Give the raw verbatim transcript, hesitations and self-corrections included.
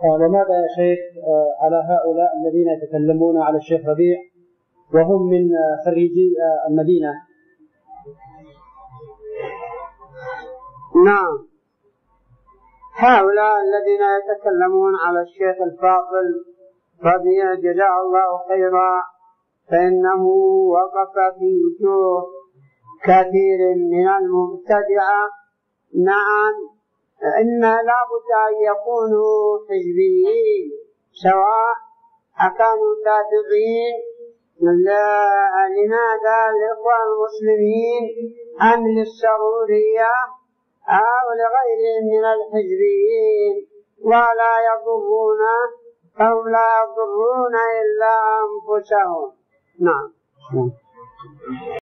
وماذا يا شيخ على هؤلاء الذين يتكلمون على الشيخ ربيع وهم من خريجي المدينة؟ نعم، هؤلاء الذين يتكلمون على الشيخ الفاضل ربيع جزاه الله خيرا فإنه وقف في وجوه كثير من المبتدعة. نعم، إن لا بد أن يكونوا حزبيين سواء أكانوا تابعين لهذا الإخوان المسلمين أم للسرورية أو لغيرهم من الحزبيين، ولا يضرون فهم لا يضرون إلا أنفسهم. نعم.